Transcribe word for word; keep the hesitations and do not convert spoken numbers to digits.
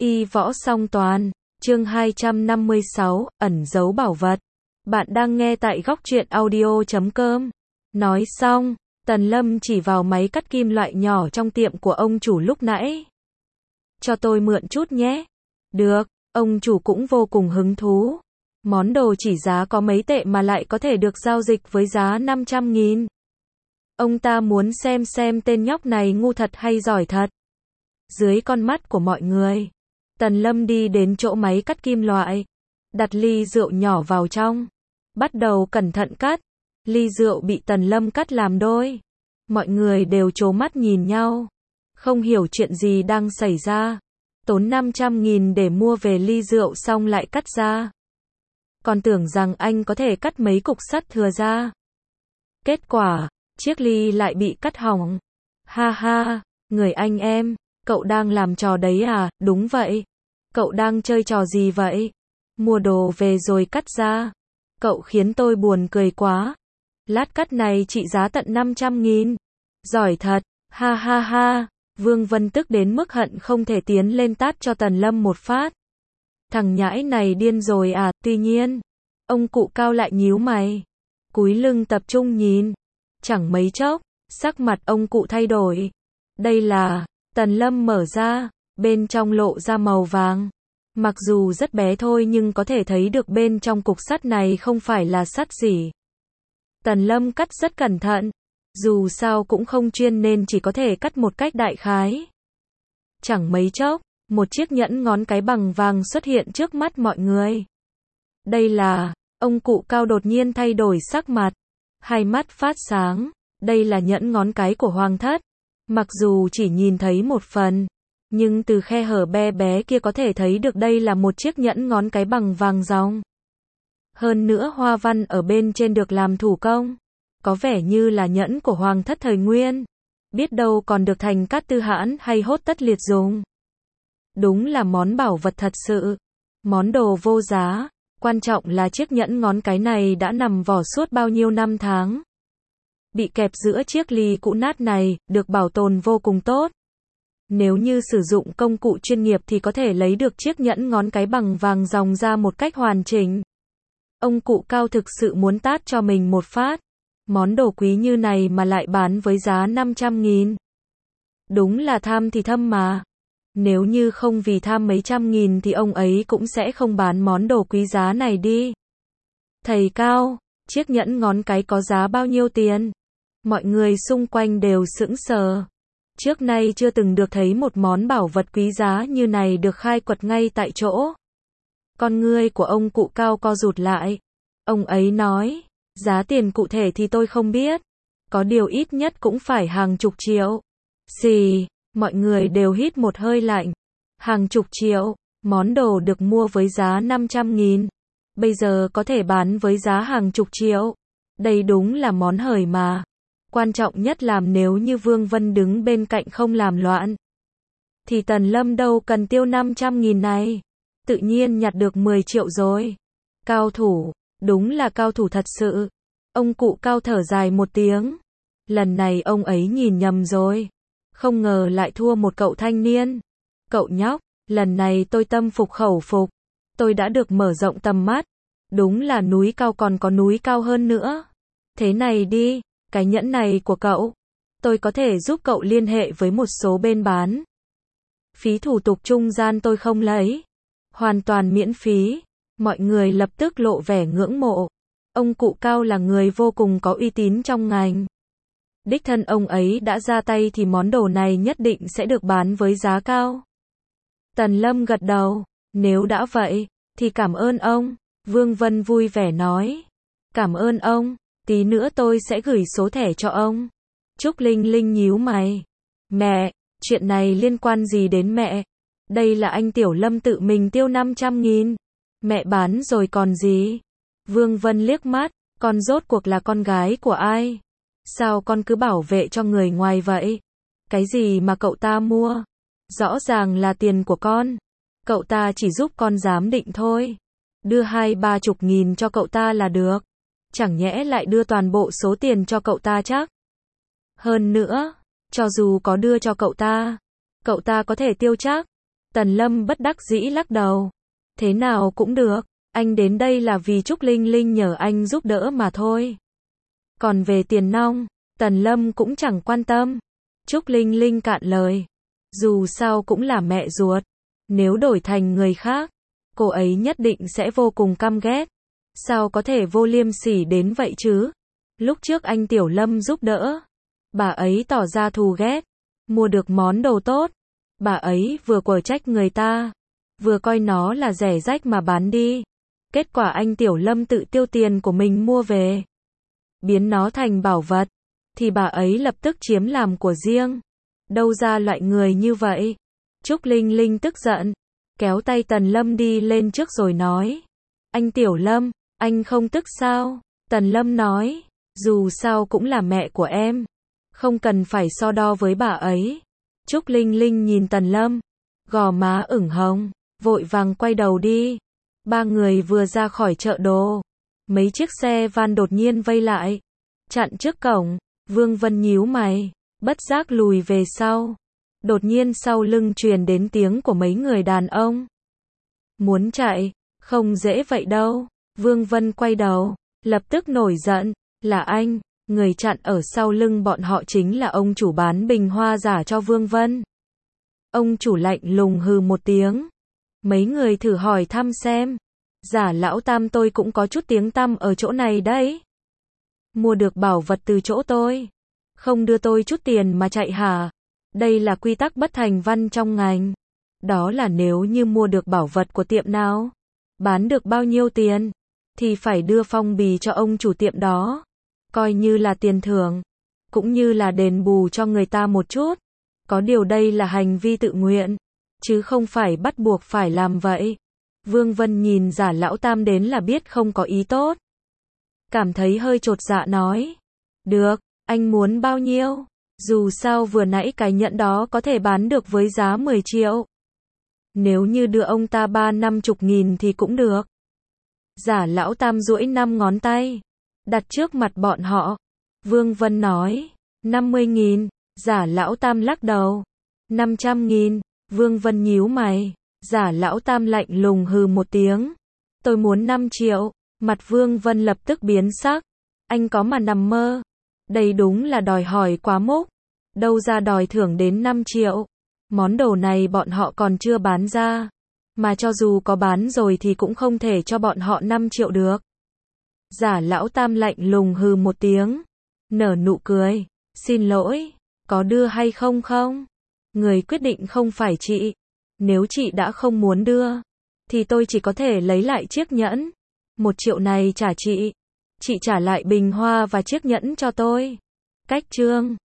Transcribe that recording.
Y võ song toàn, chương hai trăm năm mươi sáu, ẩn giấu bảo vật. Bạn đang nghe tại góc truyện audio chấm com. Nói xong, Tần Lâm chỉ vào máy cắt kim loại nhỏ trong tiệm của ông chủ lúc nãy. Cho tôi mượn chút nhé. Được, ông chủ cũng vô cùng hứng thú. Món đồ chỉ giá có mấy tệ mà lại có thể được giao dịch với giá năm trăm nghìn. Ông ta muốn xem xem tên nhóc này ngu thật hay giỏi thật. Dưới con mắt của mọi người, Tần Lâm đi đến chỗ máy cắt kim loại, đặt ly rượu nhỏ vào trong, bắt đầu cẩn thận cắt. Ly rượu bị Tần Lâm cắt làm đôi. Mọi người đều trố mắt nhìn nhau, không hiểu chuyện gì đang xảy ra. Tốn năm trăm nghìn để mua về ly rượu xong lại cắt ra. Còn tưởng rằng anh có thể cắt mấy cục sắt thừa ra. Kết quả, chiếc ly lại bị cắt hỏng. Ha ha, người anh em, cậu đang làm trò đấy à? Đúng vậy. Cậu đang chơi trò gì vậy? Mua đồ về rồi cắt ra. Cậu khiến tôi buồn cười quá. Lát cắt này trị giá tận năm trăm nghìn. Giỏi thật, ha ha ha. Vương Vân tức đến mức hận không thể tiến lên tát cho Tần Lâm một phát. Thằng nhãi này điên rồi à? Tuy nhiên, ông cụ Cao lại nhíu mày, cúi lưng tập trung nhìn. Chẳng mấy chốc, sắc mặt ông cụ thay đổi. Đây là, Tần Lâm mở ra, bên trong lộ ra màu vàng. Mặc dù rất bé thôi nhưng có thể thấy được bên trong cục sắt này không phải là sắt gì. Tần Lâm cắt rất cẩn thận, dù sao cũng không chuyên nên chỉ có thể cắt một cách đại khái. Chẳng mấy chốc, một chiếc nhẫn ngón cái bằng vàng xuất hiện trước mắt mọi người. Đây là, ông cụ Cao đột nhiên thay đổi sắc mặt, hai mắt phát sáng. Đây là nhẫn ngón cái của Hoàng thất. Mặc dù chỉ nhìn thấy một phần, nhưng từ khe hở bé bé kia có thể thấy được đây là một chiếc nhẫn ngón cái bằng vàng ròng. Hơn nữa hoa văn ở bên trên được làm thủ công, có vẻ như là nhẫn của Hoàng thất thời Nguyên. Biết đâu còn được Thành Cát Tư Hãn hay Hốt Tất Liệt dùng. Đúng là món bảo vật thật sự. Món đồ vô giá. Quan trọng là chiếc nhẫn ngón cái này đã nằm vỏ suốt bao nhiêu năm tháng. Bị kẹp giữa chiếc ly cũ nát này, được bảo tồn vô cùng tốt. Nếu như sử dụng công cụ chuyên nghiệp thì có thể lấy được chiếc nhẫn ngón cái bằng vàng ròng ra một cách hoàn chỉnh. Ông cụ Cao thực sự muốn tát cho mình một phát. Món đồ quý như này mà lại bán với giá năm trăm nghìn. Đúng là tham thì thâm mà. Nếu như không vì tham mấy trăm nghìn thì ông ấy cũng sẽ không bán món đồ quý giá này đi. Thầy Cao, chiếc nhẫn ngón cái có giá bao nhiêu tiền? Mọi người xung quanh đều sững sờ. Trước nay chưa từng được thấy một món bảo vật quý giá như này được khai quật ngay tại chỗ. Con ngươi của ông cụ Cao co rụt lại. Ông ấy nói, giá tiền cụ thể thì tôi không biết. Có điều ít nhất cũng phải hàng chục triệu. Xì, mọi người đều hít một hơi lạnh. Hàng chục triệu, món đồ được mua với giá năm trăm nghìn. Bây giờ có thể bán với giá hàng chục triệu. Đây đúng là món hời mà. Quan trọng nhất là nếu như Vương Vân đứng bên cạnh không làm loạn, thì Tần Lâm đâu cần tiêu năm trăm nghìn này. Tự nhiên nhặt được mười triệu rồi. Cao thủ, đúng là cao thủ thật sự. Ông cụ Cao thở dài một tiếng. Lần này ông ấy nhìn nhầm rồi. Không ngờ lại thua một cậu thanh niên. Cậu nhóc, lần này tôi tâm phục khẩu phục. Tôi đã được mở rộng tầm mắt. Đúng là núi cao còn có núi cao hơn nữa. Thế này đi, cái nhẫn này của cậu, tôi có thể giúp cậu liên hệ với một số bên bán. Phí thủ tục trung gian tôi không lấy. Hoàn toàn miễn phí. Mọi người lập tức lộ vẻ ngưỡng mộ. Ông cụ Cao là người vô cùng có uy tín trong ngành. Đích thân ông ấy đã ra tay thì món đồ này nhất định sẽ được bán với giá cao. Tần Lâm gật đầu. Nếu đã vậy, thì cảm ơn ông. Vương Vân vui vẻ nói. Cảm ơn ông. Tí nữa tôi sẽ gửi số thẻ cho ông. Trúc Linh Linh nhíu mày. Mẹ, chuyện này liên quan gì đến mẹ? Đây là anh Tiểu Lâm tự mình tiêu năm trăm nghìn. Mẹ bán rồi còn gì? Vương Vân liếc mắt. Con rốt cuộc là con gái của ai? Sao con cứ bảo vệ cho người ngoài vậy? Cái gì mà cậu ta mua? Rõ ràng là tiền của con. Cậu ta chỉ giúp con giám định thôi. Đưa hai ba chục nghìn cho cậu ta là được. Chẳng nhẽ lại đưa toàn bộ số tiền cho cậu ta chắc? Hơn nữa, cho dù có đưa cho cậu ta, cậu ta có thể tiêu chắc. Tần Lâm bất đắc dĩ lắc đầu. Thế nào cũng được, anh đến đây là vì Trúc Linh Linh nhờ anh giúp đỡ mà thôi. Còn về tiền nong, Tần Lâm cũng chẳng quan tâm. Trúc Linh Linh cạn lời. Dù sao cũng là mẹ ruột. Nếu đổi thành người khác, cô ấy nhất định sẽ vô cùng căm ghét. Sao có thể vô liêm sỉ đến vậy chứ? Lúc trước anh Tiểu Lâm giúp đỡ, bà ấy tỏ ra thù ghét. Mua được món đồ tốt, bà ấy vừa quở trách người ta, vừa coi nó là rẻ rách mà bán đi. Kết quả anh Tiểu Lâm tự tiêu tiền của mình mua về, biến nó thành bảo vật, thì bà ấy lập tức chiếm làm của riêng. Đâu ra loại người như vậy? Trúc Linh Linh tức giận, kéo tay Tần Lâm đi lên trước rồi nói. Anh Tiểu Lâm, anh không tức sao? Tần Lâm nói, dù sao cũng là mẹ của em, không cần phải so đo với bà ấy. Trúc Linh Linh nhìn Tần Lâm, gò má ửng hồng, vội vàng quay đầu đi. Ba người vừa ra khỏi chợ đồ, mấy chiếc xe van đột nhiên vây lại, chặn trước cổng. Vương Vân nhíu mày, bất giác lùi về sau. Đột nhiên sau lưng truyền đến tiếng của mấy người đàn ông. Muốn chạy, không dễ vậy đâu. Vương Vân quay đầu, lập tức nổi giận, là anh. Người chặn ở sau lưng bọn họ chính là ông chủ bán bình hoa giả cho Vương Vân. Ông chủ lạnh lùng hừ một tiếng. Mấy người thử hỏi thăm xem. Giả lão tam tôi cũng có chút tiếng tăm ở chỗ này đấy. Mua được bảo vật từ chỗ tôi, không đưa tôi chút tiền mà chạy hả? Đây là quy tắc bất thành văn trong ngành. Đó là nếu như mua được bảo vật của tiệm nào, bán được bao nhiêu tiền, thì phải đưa phong bì cho ông chủ tiệm đó. Coi như là tiền thưởng, cũng như là đền bù cho người ta một chút. Có điều đây là hành vi tự nguyện, chứ không phải bắt buộc phải làm vậy. Vương Vân nhìn Giả lão tam đến là biết không có ý tốt. Cảm thấy hơi chột dạ nói. Được, anh muốn bao nhiêu? Dù sao vừa nãy cái nhẫn đó có thể bán được với giá mười triệu. Nếu như đưa ông ta ba năm chục nghìn thì cũng được. Giả lão tam duỗi năm ngón tay, đặt trước mặt bọn họ. Vương Vân nói, năm mươi nghìn. Giả lão tam lắc đầu. năm trăm nghìn. Vương Vân nhíu mày. Giả lão tam lạnh lùng hừ một tiếng. Tôi muốn năm triệu. Mặt Vương Vân lập tức biến sắc. Anh có mà nằm mơ. Đây đúng là đòi hỏi quá mức. Đâu ra đòi thưởng đến năm triệu. Món đồ này bọn họ còn chưa bán ra. Mà cho dù có bán rồi thì cũng không thể cho bọn họ năm triệu được. Giả lão tam lạnh lùng hừ một tiếng. Nở nụ cười. Xin lỗi. Có đưa hay không không? Người quyết định không phải chị. Nếu chị đã không muốn đưa, thì tôi chỉ có thể lấy lại chiếc nhẫn. Một triệu này trả chị. Chị trả lại bình hoa và chiếc nhẫn cho tôi. Cách chương